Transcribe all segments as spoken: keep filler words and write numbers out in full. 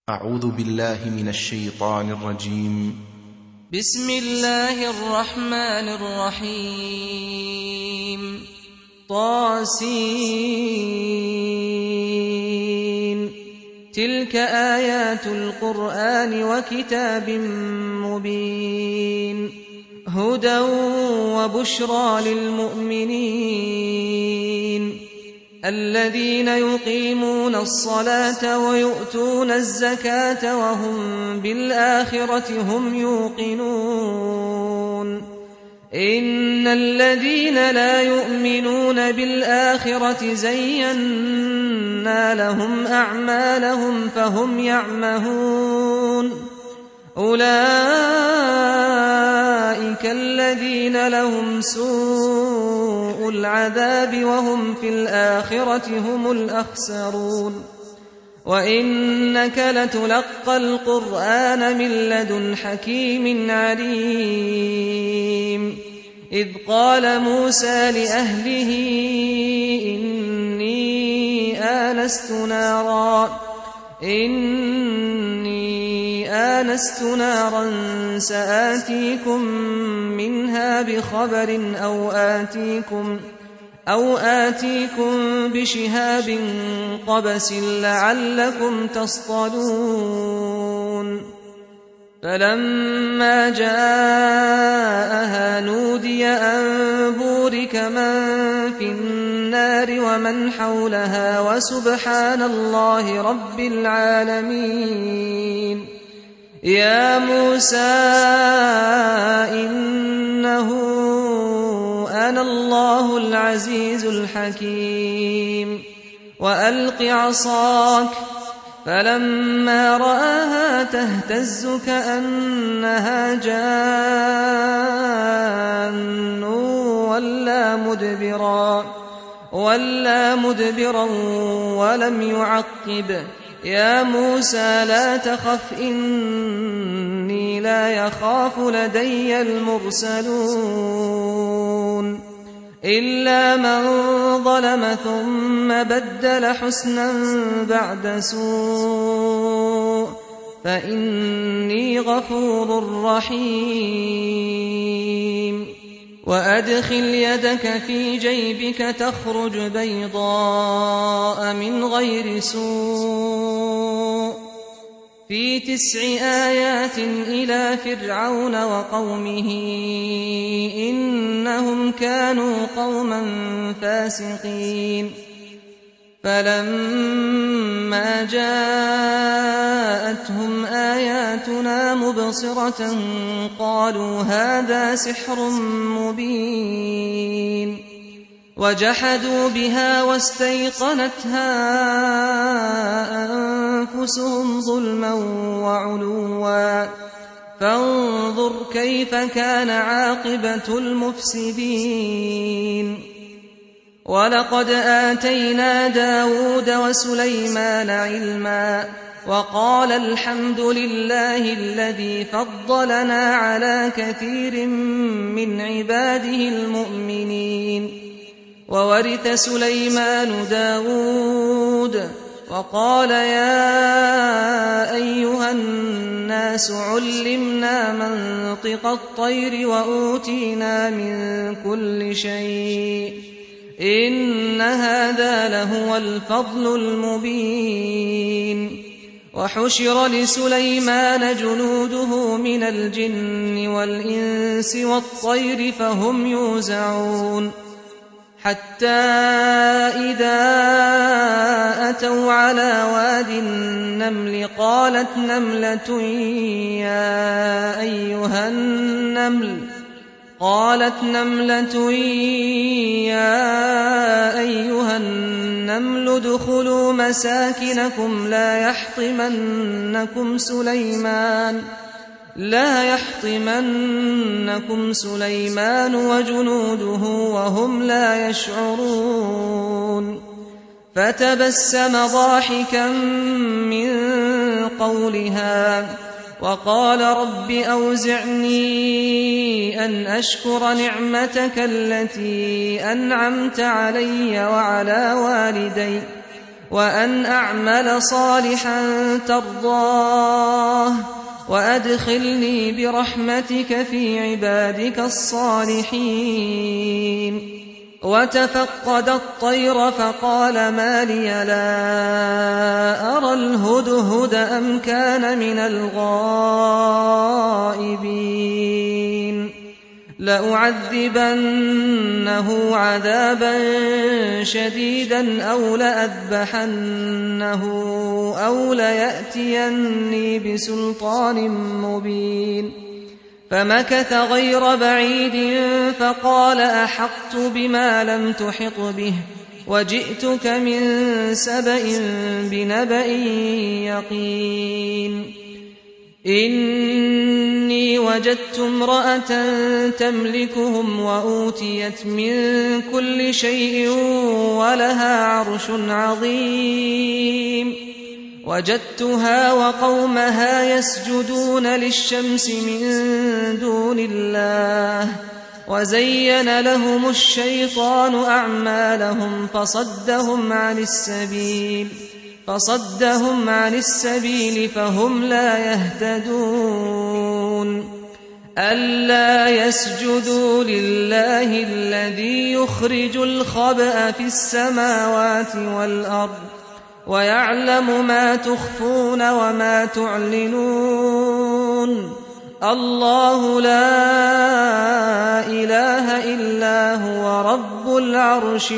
أعوذ بالله من الشيطان الرجيم. بسم الله الرحمن الرحيم. طاسين. تلك آيات القرآن وكتاب مبين، هدى وبشرى للمؤمنين الذين يقيمون الصلاة ويؤتون الزكاة وهم بالآخرة هم يوقنون. إن الذين لا يؤمنون بالآخرة زينا لهم أعمالهم فهم يعمهون. أولئك الذين لهم سوء العذاب وهم في الآخرة هم الأخسرون. وإنك لتلقى القرآن من لدن حكيم عليم. إذ قال موسى لأهله إني آنست نارا إني آنست نارا سآتيكم منها بخبر أو آتيكم أو آتيكم بشهاب قبس لعلكم تصطلون. فلما جاءها نودي أن بورك من في النار ومن حولها وسبحان الله رب العالمين. يا موسى إنه أنا الله العزيز الحكيم. وألق عصاك. فلما رآها تهتز كأنها جان ولا مدبرا ولا مدبرا ولم يعقب. يا موسى لا تخف إني لا يخاف لدي المرسلون. إلا من ظلم ثم بدل حسنا بعد سوء فإني غفور رحيم. وأدخل يدك في جيبك تخرج بيضاء من غير سوء في تسع آيات إلى فرعون وقومه إنهم كانوا قوما فاسقين. فلما جاءتهم آياتنا مبصرة قالوا هذا سحر مبين. وجحدوا بها واستيقنتها أنفسهم ظلما وعلوا فانظر كيف كان عاقبة المفسدين. ولقد آتينا داود وسليمان علما وقال الحمد لله الذي فضلنا على كثير من عباده المؤمنين. وورث سليمان داود وقال يا أيها الناس علمنا منطق الطير وأوتينا من كل شيء إن هذا لهو الفضل المبين. وحشر لسليمان جنوده من الجن والإنس والطير فهم يوزعون. حتى إذا أتوا على واد النمل قالت نملة يا أيها النمل قالت نملة يا أيها النمل ادخلوا مساكنكم لا يحطمنكم سليمان لا يحطمنكم سليمان وجنوده وهم لا يشعرون. فتبسم ضاحكا من قولها وقال رب أوزعني أن أشكر نعمتك التي أنعمت علي وعلى والدي وأن أعمل صالحا ترضاه وأدخلني برحمتك في عبادك الصالحين. وتفقد الطير فقال ما لي لا أرى الهدهد أم كان من الغائبين لأعذبنه عذابا شديدا أو لأذبحنه أو ليأتيني بسلطان مبين. فمكث غير بعيد فقال أحطت بما لم تحط به وجئتك من سبأ بنبأ يقين. إني وجدت امرأة تملكهم وأوتيت من كل شيء ولها عرش عظيم. وجدتها وقومها يسجدون للشمس من دون الله وزين لهم الشيطان أعمالهم فصدهم عن السبيل فصدهم عن السبيل فهم لا يهتدون. ألا يسجدوا لله الذي يخرج الخبأ في السماوات والأرض ويعلم ما تخفون وما تعلنون. الله لا إله إلا هو رب العرش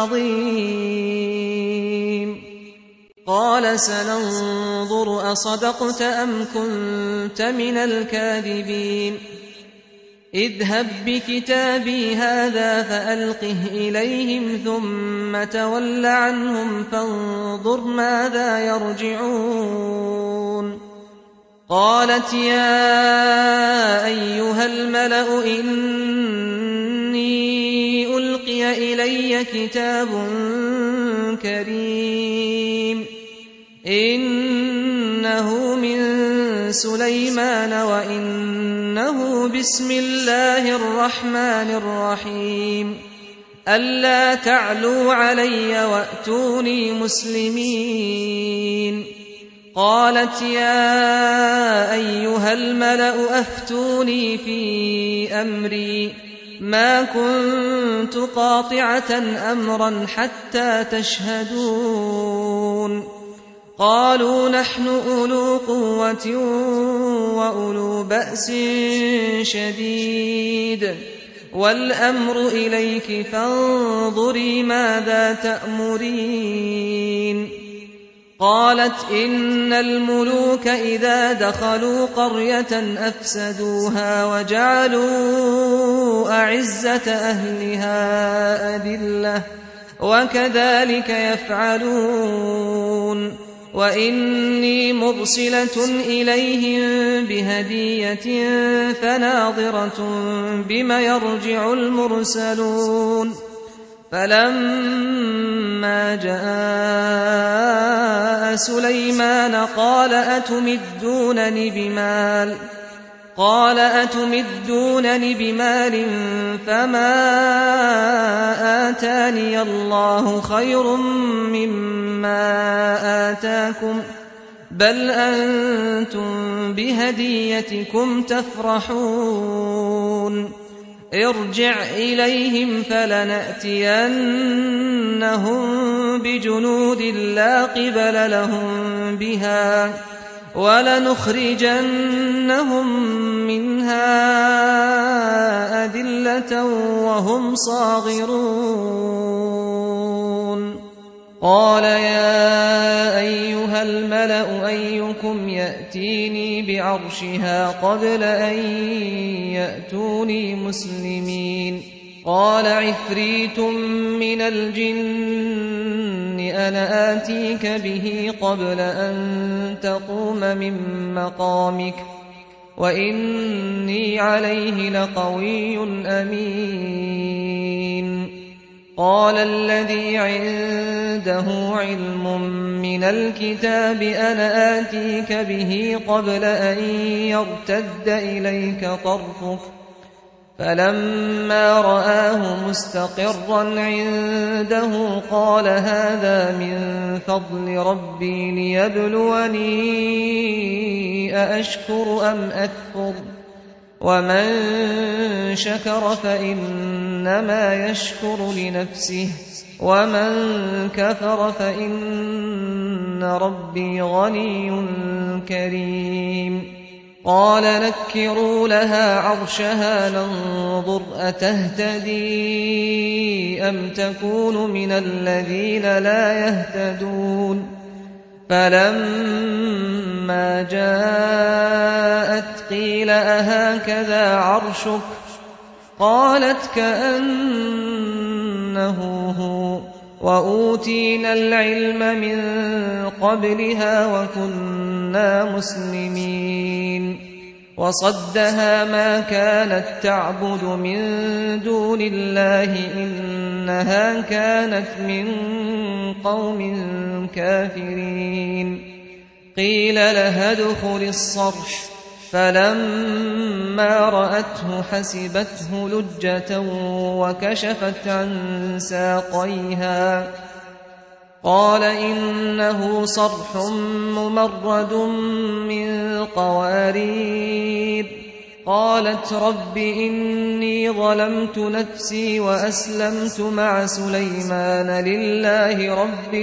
العظيم. قال سننظر أصدقت أم كنت من الكاذبين. اذهب بكتابي هذا فألقه إليهم ثم تول عنهم فانظر ماذا يرجعون. قالت يا أيها الملأ إني ألقي إلي كتاب كريم إنه من سليمان وإنه بسم الله الرحمن الرحيم. ألا تعلوا علي وأتوني مسلمين. قالت يا أيها الملأ أفتوني في أمري ما كنت قاطعة أمرا حتى تشهدون. قالوا نحن أولو قوة وأولو بأس شديد والأمر إليك فانظري ماذا تأمرين. قالت إن الملوك إذا دخلوا قرية أفسدوها وجعلوا أعزة أهلها أذلة وكذلك يفعلون. وإني مرسلة إليهم بهدية فناظرة بما يرجع المرسلون. فلما جاء سليمان قال أتمدونني بمال قال أتمدونني بمال فما آتاني الله خير مما آتاكم بل أنتم بهديتكم تفرحون. ارجع إليهم فلنأتينهم بجنود لا قبل لهم بها ولنخرجنهم منها أذلة وهم صاغرون. قال يا أيها الملأ أيكم يأتيني بعرشها قبل أن يأتوني مسلمين. قال عفريت من الجن أنا آتيك به قبل أن تقوم من مقامك وإني عليه لقوي أمين. قال الذي عنده علم من الكتاب أنا آتيك به قبل أن يرتد إليك طرفك فلما رآه مستقرا عنده قال هذا من فضل ربي ليبلوني أأشكر أم أكفر ومن شكر فإنما يشكر لنفسه ومن كفر فإن ربي غني كريم قال نكروا لها عرشها ننظر أتهتدي أم تكون من الذين لا يهتدون فلما جاءت قيل أهكذا عرشك قالت كأنه هو وأوتينا العلم من قبلها وكنا مسلمين وصدها ما كانت تعبد من دون الله إنها كانت من قوم كافرين قيل لها ادخل الصرح فلما رأته حسبته لجة وكشفت عن ساقيها قال إنه صرح ممرد من قوارير قالت رب إني ظلمت نفسي وأسلمت مع سليمان لله رب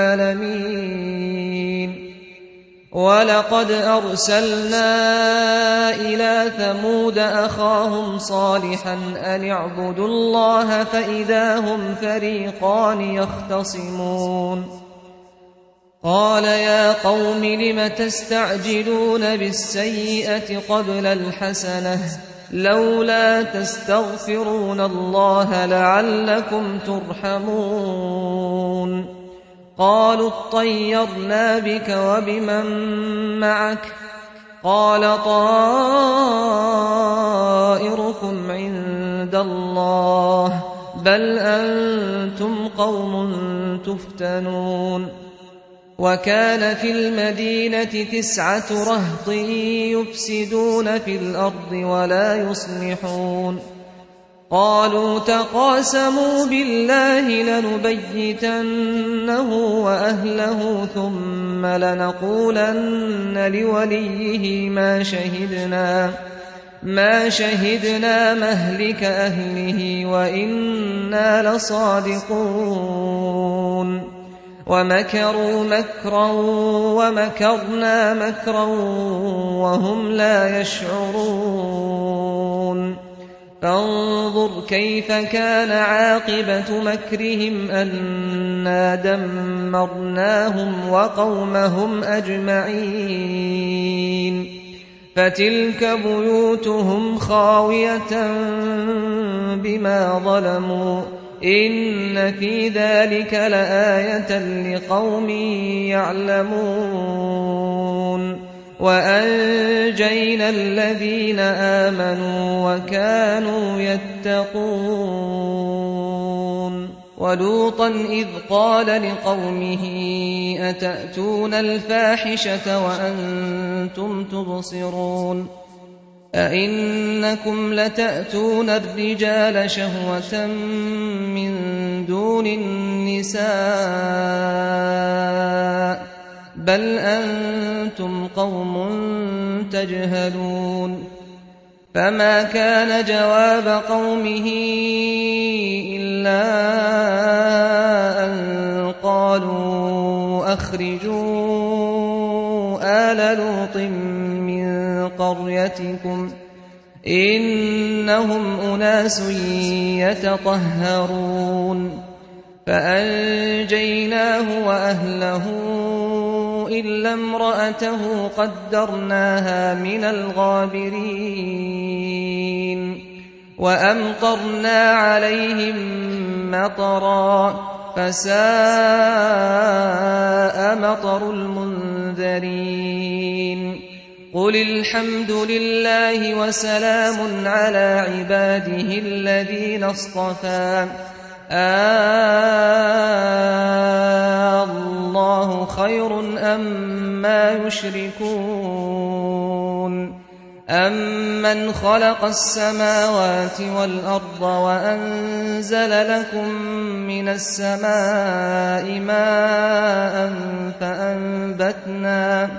العالمين ولقد أرسلنا إلى ثمود أخاهم صالحا أن اعبدوا الله فإذا هم فريقان يختصمون قال يا قوم لم تستعجلون بالسيئة قبل الحسنة لولا تستغفرون الله لعلكم ترحمون قالوا اطيرنا بك وبمن معك قال طائركم عند الله بل أنتم قوم تفتنون وكان في المدينة تسعة رهط يفسدون في الأرض ولا يصلحون قالوا تقاسموا بالله لنبيتنه وأهله ثم لنقولن لوليه ما شهدنا ما شهدنا مهلك أهله وإنا لصادقون ومكروا مكرا ومكرنا مكرا وهم لا يشعرون فانظر كيف كان عاقبة مكرهم أنا دمرناهم وقومهم أجمعين فتلك بيوتهم خاوية بما ظلموا إن في ذلك لآية لقوم يعلمون وأنجينا الذين آمنوا وكانوا يتقون ولوطا إذ قال لقومه أتأتون الفاحشة وأنتم تبصرون أئنكم لتأتون الرجال شهوة من دون النساء بل أنتم قوم تجهلون فما كان جواب قومه إلا أن قالوا أخرجوا آل لوط من قريتكم إنهم أناس يتطهرون فأنجيناه وأهله إلا امرأته قدرناها من الغابرين وأمطرنا عليهم مطرا فساء مطر المنذرين قل الحمد لله وسلام على عباده الذين اصطفى آه الله خير أم ما يشركون أَمَّنْ خَلَقَ السَّمَاوَاتِ وَالْأَرْضَ وَأَنزَلَ لَكُم مِّنَ السَّمَاءِ مَاءً فَأَنبَتْنَا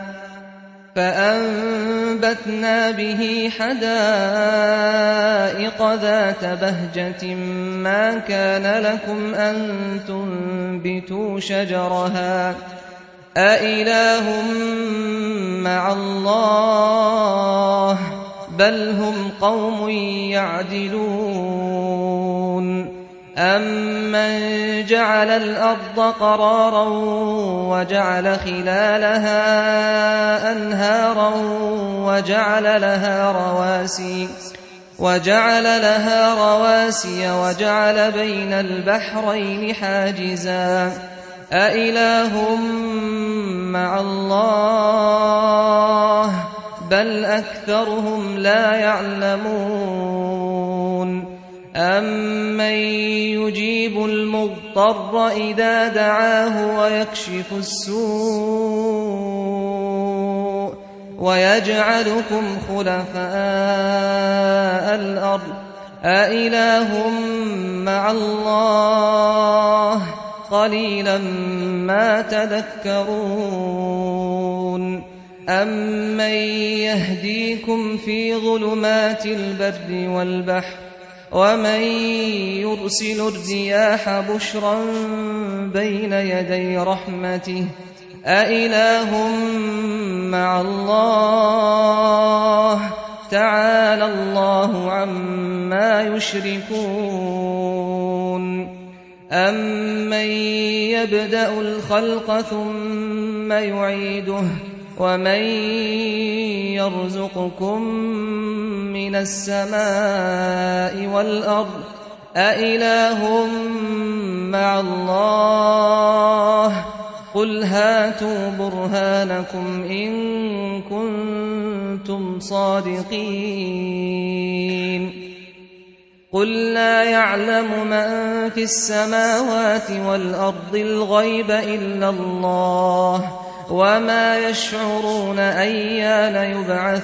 فَأَنبَتْنَا بِهِ حَدَائِقَ ذَاتَ بَهْجَةٍ مَّا كَانَ لَكُمْ أَن تُنبِتُوا شَجَرَهَا أَإِلَٰهٌ مَّعَ اللَّهِ بَلْ هُمْ قَوْمٌ يَعْدِلُونَ أَمَّن جَعَلَ الْأَرْضَ قَرَارًا وَجَعَلَ خِلَالَهَا أَنْهَارًا وَجَعَلَ لَهَا رَوَاسِيَ وَجَعَلَ لَهَا رَوَاسِيَ وَجَعَلَ بَيْنَ الْبَحْرَيْنِ حَاجِزًا أَإِلَٰهٌ مَّعَ اللَّهِ بَلْ أَكْثَرُهُمْ لَا يَعْلَمُونَ أَمَّن يُجِيبُ الْمُضْطَرَّ إِذَا دَعَاهُ وَيَكْشِفُ السُّوءَ وَيَجْعَلُكُمْ خُلَفَاءَ الْأَرْضِ أَإِلَٰهٌ مَّعَ اللَّهِ قَلِيلًا مَّا تَذَكَّرُونَ أَمَّن يَهْدِيكُمْ فِي ظُلُمَاتِ الْبَرِّ وَالْبَحْرِ وَمَن يُرْسِلُ الرِّيَاحَ بُشْرًا بَيْنَ يَدَيْ رَحْمَتِهِ أَإِلَٰهٌ مَّعَ اللَّهِ تَعَالَى اللَّهُ عَمَّا يُشْرِكُونَ أَمَّن يَبْدَأُ الْخَلْقَ ثُمَّ يُعِيدُهُ وَمَن يَرْزُقُكُم مِّنَ السَّمَاءِ وَالْأَرْضِ أَإِلَٰهٌ مَّعَ اللَّهِ قُلْ هَاتُوا بُرْهَانَكُمْ إِن كُنتُمْ صَادِقِينَ قُل لَّا يَعْلَمُ مَن فِي السَّمَاوَاتِ وَالْأَرْضِ الْغَيْبَ إِلَّا اللَّهُ وَمَا يَشْعُرُونَ أَيَّانَ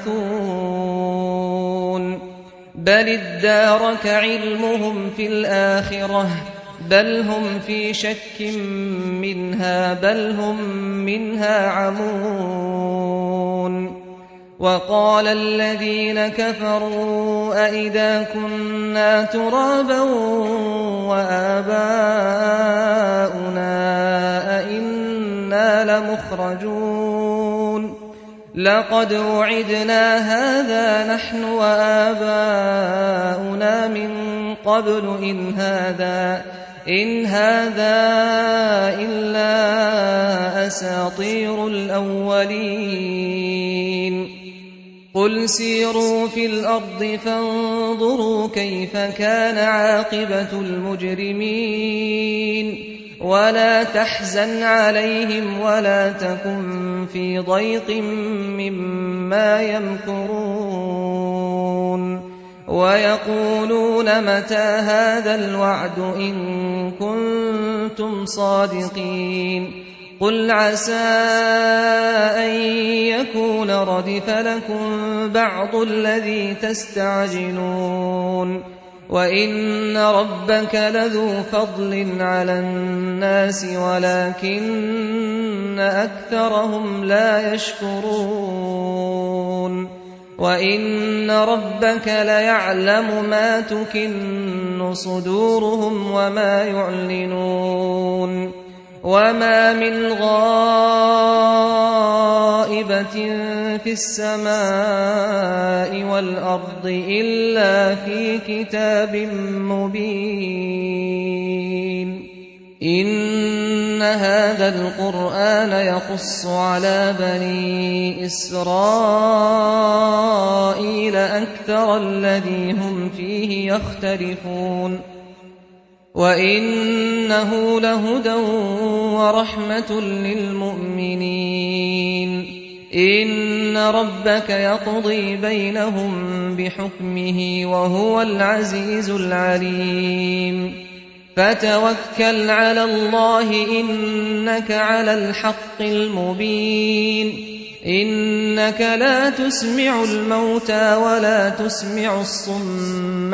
يُبْعَثُونَ بَلِ ادَّارَكَ عِلْمُهُمْ فِي الْآخِرَةِ بَلْ هُمْ فِي شَكٍّ مِّنْهَا بَلْ هُم مِّنْهَا عَمُونَ وَقَالَ الَّذِينَ كَفَرُوا أَإِذَا كُنَّا تُرَابًا وَآبَاؤُنَا أَإِنَّا لَمُخْرَجُونَ لَقَدْ وُعِدْنَا هَٰذَا نَحْنُ وَآبَاؤُنَا مِن قَبْلُ إِنْ هَٰذَا إِنْ هَٰذَا إِلَّا أَسَاطِيرُ الْأَوَّلِينَ قُلْ سِيرُوا فِي الْأَرْضِ فَانظُرُوا كَيْفَ كَانَ عَاقِبَةُ الْمُجْرِمِينَ وَلَا تَحْزَنْ عَلَيْهِمْ وَلَا تَكُن فِي ضَيْقٍ مِّمَّا يَمْكُرُونَ وَيَقُولُونَ مَتَىٰ هَٰذَا الْوَعْدُ إِن كُنتُمْ صَادِقِينَ قُلْ عَسَىٰ أَن يَكُونَ رَدِفَ لَكُم بَعْضُ الَّذِي تَسْتَعْجِلُونَ وَإِنَّ رَبَّكَ لَذُو فَضْلٍ عَلَى النَّاسِ وَلَٰكِنَّ أَكْثَرَهُمْ لَا يَشْكُرُونَ وَإِنَّ رَبَّكَ لَيَعْلَمُ مَا تُكِنُّ صُدُورُهُمْ وَمَا يُعْلِنُونَ وَمَا مِنْ غَائِبَةٍ فِي السَّمَاءِ وَالْأَرْضِ إِلَّا فِي كِتَابٍ مُّبِينٍ إِنَّ هَٰذَا الْقُرْآنَ يَقُصُّ عَلَىٰ بَنِي إِسْرَائِيلَ أَكْثَرَ الَّذِي هُمْ فِيهِ يَخْتَلِفُونَ وَإِنَّهُ لَهُدًى وَرَحْمَةٌ لِّلْمُؤْمِنِينَ إِنَّ رَبَّكَ يَقْضِي بَيْنَهُم بِحُكْمِهِ وَهُوَ الْعَزِيزُ الْعَلِيمُ فَتَوَكَّلْ عَلَى اللَّهِ إِنَّكَ عَلَى الْحَقِّ الْمُبِينِ إنك لا تسمع الموتى ولا تسمع الصم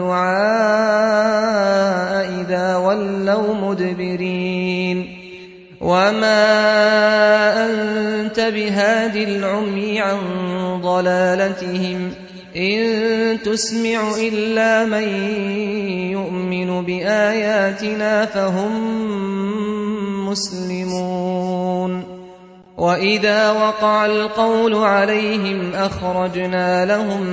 الدعاء إذا ولوا مدبرين وما أنت بهاد العمي عن ضلالتهم إن تسمع إلا من يؤمن بآياتنا فهم مسلمون وإذا وقع القول عليهم أخرجنا لهم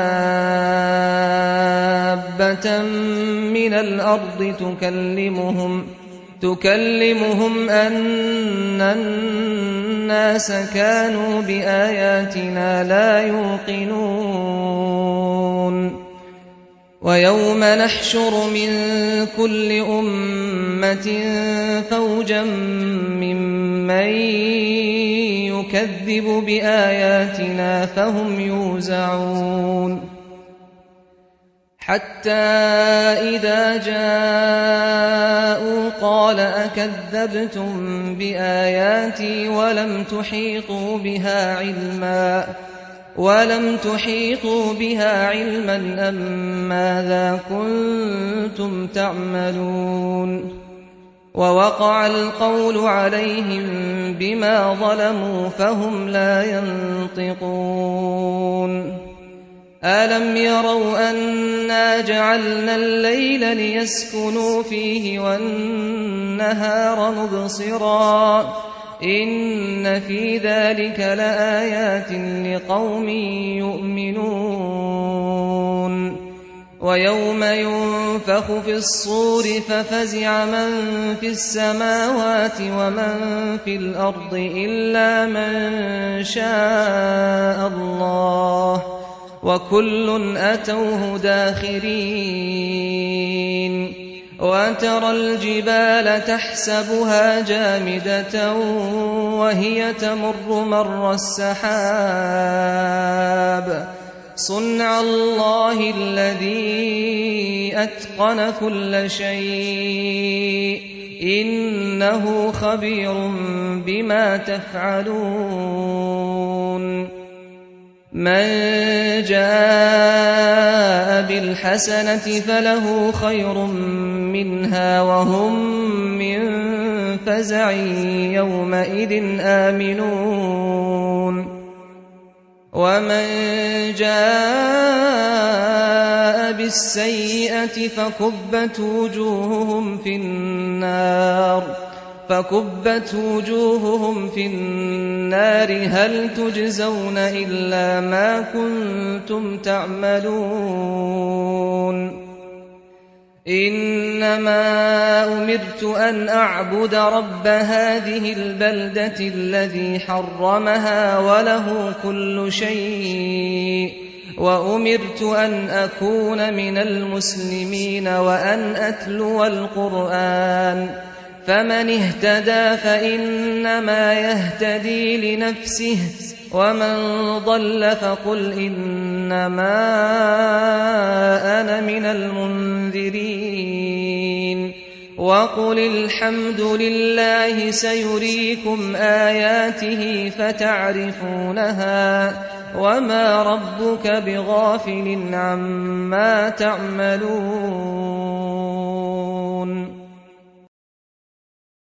دابة من الأرض تكلمهم تكلمهم أن الناس كانوا بآياتنا لا يوقنون ويوم نحشر من كل أمة فوجا ممن يكذب بآياتنا فهم يوزعون حتى إذا جاءوا قال أكذبتم بآياتي ولم تحيطوا بها علما ولم تحيطوا بها علما أم ماذا كنتم تعملون ووقع القول عليهم بما ظلموا فهم لا ينطقون ألم يروا أنا جعلنا الليل ليسكنوا فيه والنهار مبصرا إن في ذلك لآيات لقوم يؤمنون ويوم ينفخ في الصور ففزع من في السماوات ومن في الأرض إلا من شاء الله وكل أتوه داخرين وترى الجبال تحسبها جامدة وهي تمر مر السحاب صنع الله الذي أتقن كل شيء إنه خبير بما تفعلون من جاء بالحسنة فله خير منها وهم من فزع يومئذ آمنون ومن جاء بالسيئة فكبت وجوههم في النار فكبت وجوههم في النار هل تجزون إلا ما كنتم تعملون إنما أمرت أن أعبد رب هذه البلدة الذي حرمها وله كل شيء وأمرت أن أكون من المسلمين وأن أتلو القرآن فمن اهتدى فإنما يهتدي لنفسه ومن ضل فقل إنما أنا من المنذرين وقل الحمد لله سيريكم آياته فتعرفونها وما ربك بغافل عما تعملون